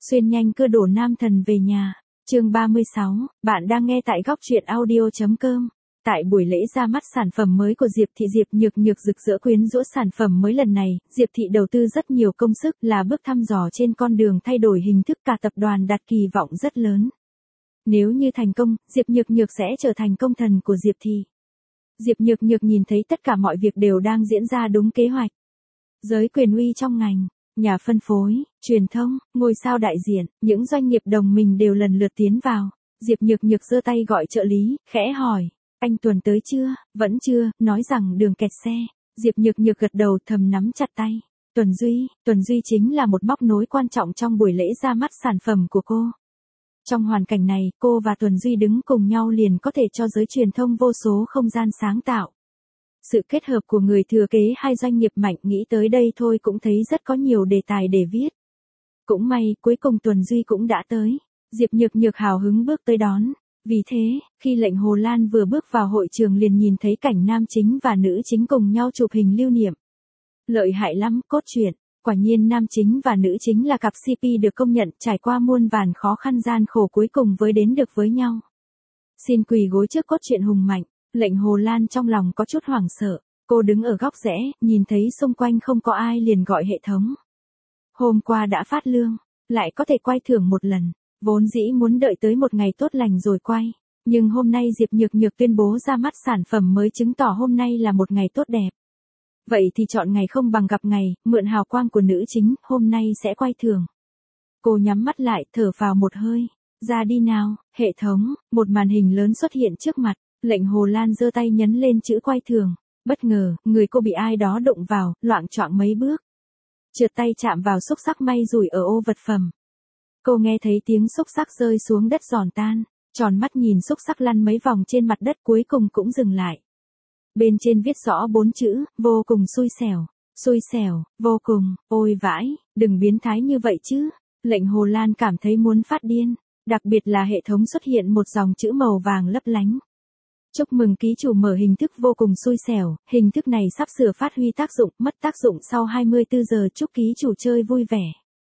Xuyên nhanh cưa đổ nam thần về nhà. Chương 36, bạn đang nghe tại góc truyện audio.com. Tại buổi lễ ra mắt sản phẩm mới của Diệp Thị, Diệp Nhược Nhược rực rỡ quyến rũ sản phẩm mới lần này, Diệp Thị đầu tư rất nhiều công sức, là bước thăm dò trên con đường thay đổi hình thức, cả tập đoàn đặt kỳ vọng rất lớn. Nếu như thành công, Diệp Nhược Nhược sẽ trở thành công thần của Diệp Thị. Diệp Nhược Nhược nhìn thấy tất cả mọi việc đều đang diễn ra đúng kế hoạch. Giới quyền uy trong ngành, nhà phân phối, truyền thông, ngôi sao đại diện, những doanh nghiệp đồng mình đều lần lượt tiến vào. Diệp Nhược Nhược giơ tay gọi trợ lý, khẽ hỏi, anh Tuần tới chưa? Vẫn chưa, nói rằng đường kẹt xe. Diệp Nhược Nhược gật đầu, thầm nắm chặt tay. Tuần Duy chính là một móc nối quan trọng trong buổi lễ ra mắt sản phẩm của cô. Trong hoàn cảnh này, cô và Tuần Duy đứng cùng nhau liền có thể cho giới truyền thông vô số không gian sáng tạo. Sự kết hợp của người thừa kế hai doanh nghiệp mạnh, nghĩ tới đây thôi cũng thấy rất có nhiều đề tài để viết. Cũng may, cuối cùng Tuần Duy cũng đã tới. Diệp Nhược Nhược hào hứng bước tới đón. Vì thế, khi Lệnh Hồ Lan vừa bước vào hội trường liền nhìn thấy cảnh nam chính và nữ chính cùng nhau chụp hình lưu niệm. Lợi hại lắm, cốt truyện. Quả nhiên nam chính và nữ chính là cặp CP được công nhận, trải qua muôn vàn khó khăn gian khổ cuối cùng với đến được với nhau. Xin quỳ gối trước cốt truyện hùng mạnh. Lệnh Hồ Lan trong lòng có chút hoảng sợ, cô đứng ở góc rẽ, nhìn thấy xung quanh không có ai liền gọi hệ thống. Hôm qua đã phát lương, lại có thể quay thưởng một lần, vốn dĩ muốn đợi tới một ngày tốt lành rồi quay, nhưng hôm nay Diệp Nhược Nhược tuyên bố ra mắt sản phẩm mới chứng tỏ hôm nay là một ngày tốt đẹp. Vậy thì chọn ngày không bằng gặp ngày, mượn hào quang của nữ chính, hôm nay sẽ quay thưởng. Cô nhắm mắt lại, thở vào một hơi, ra đi nào, hệ thống, một màn hình lớn xuất hiện trước mặt. Lệnh Hồ Lan giơ tay nhấn lên chữ quay thưởng, bất ngờ, người cô bị ai đó đụng vào, loạng choạng mấy bước. Trượt tay chạm vào xúc xắc may rủi ở ô vật phẩm. Cô nghe thấy tiếng xúc xắc rơi xuống đất giòn tan, tròn mắt nhìn xúc xắc lăn mấy vòng trên mặt đất cuối cùng cũng dừng lại. Bên trên viết rõ 4 chữ, vô cùng xui xẻo, vô cùng, ôi vãi, đừng biến thái như vậy chứ. Lệnh Hồ Lan cảm thấy muốn phát điên, đặc biệt là hệ thống xuất hiện một dòng chữ màu vàng lấp lánh. Chúc mừng ký chủ mở hình thức vô cùng xui xẻo, hình thức này sắp sửa phát huy tác dụng, mất tác dụng sau 24 giờ, chúc ký chủ chơi vui vẻ.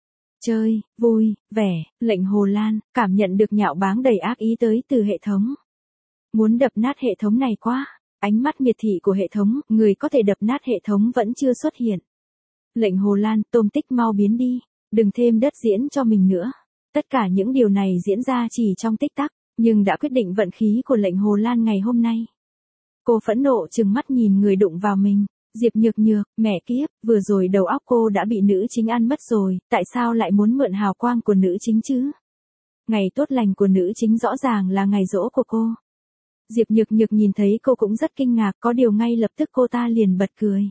Chơi, vui, vẻ, Lệnh Hồ Lan, cảm nhận được nhạo báng đầy ác ý tới từ hệ thống. Muốn đập nát hệ thống này quá, ánh mắt miệt thị của hệ thống, người có thể đập nát hệ thống vẫn chưa xuất hiện. Lệnh Hồ Lan, tôm tích mau biến đi, đừng thêm đất diễn cho mình nữa. Tất cả những điều này diễn ra chỉ trong tích tắc. Nhưng đã quyết định vận khí của Lệnh Hồ Lan ngày hôm nay. Cô phẫn nộ trừng mắt nhìn người đụng vào mình. Diệp Nhược Nhược, mẹ kiếp, vừa rồi đầu óc cô đã bị nữ chính ăn mất rồi, tại sao lại muốn mượn hào quang của nữ chính chứ? Ngày tốt lành của nữ chính rõ ràng là ngày giỗ của cô. Diệp Nhược Nhược nhìn thấy cô cũng rất kinh ngạc, có điều ngay lập tức cô ta liền bật cười.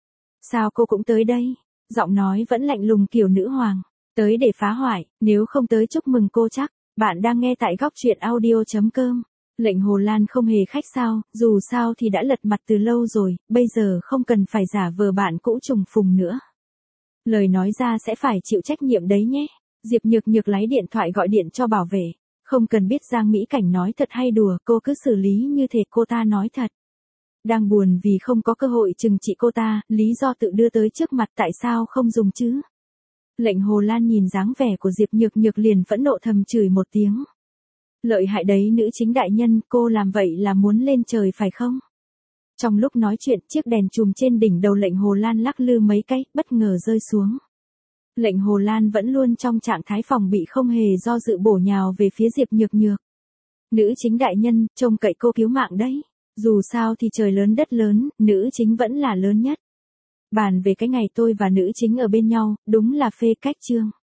Sao cô cũng tới đây? Giọng nói vẫn lạnh lùng kiểu nữ hoàng. Tới để phá hoại, nếu không tới chúc mừng cô chắc. Bạn đang nghe tại góc truyện audio.com. Lệnh Hồ Lan không hề khách sáo, dù sao thì đã lật mặt từ lâu rồi, bây giờ không cần phải giả vờ bạn cũ trùng phùng nữa. Lời nói ra sẽ phải chịu trách nhiệm đấy nhé. Diệp Nhược Nhược lấy điện thoại gọi điện cho bảo vệ. Không cần biết Giang Mỹ Cảnh nói thật hay đùa, cô cứ xử lý như thể cô ta nói thật. Đang buồn vì không có cơ hội trừng trị cô ta, lý do tự đưa tới trước mặt, tại sao không dùng chứ? Lệnh Hồ Lan nhìn dáng vẻ của Diệp Nhược Nhược liền phẫn nộ thầm chửi một tiếng. Lợi hại đấy nữ chính đại nhân, cô làm vậy là muốn lên trời phải không? Trong lúc nói chuyện, chiếc đèn chùm trên đỉnh đầu Lệnh Hồ Lan lắc lư mấy cái, bất ngờ rơi xuống. Lệnh Hồ Lan vẫn luôn trong trạng thái phòng bị, không hề do dự bổ nhào về phía Diệp Nhược Nhược. Nữ chính đại nhân, trông cậy cô cứu mạng đấy. Dù sao thì trời lớn đất lớn, nữ chính vẫn là lớn nhất. Bàn về cái ngày tôi và nữ chính ở bên nhau, đúng là phê cách chương.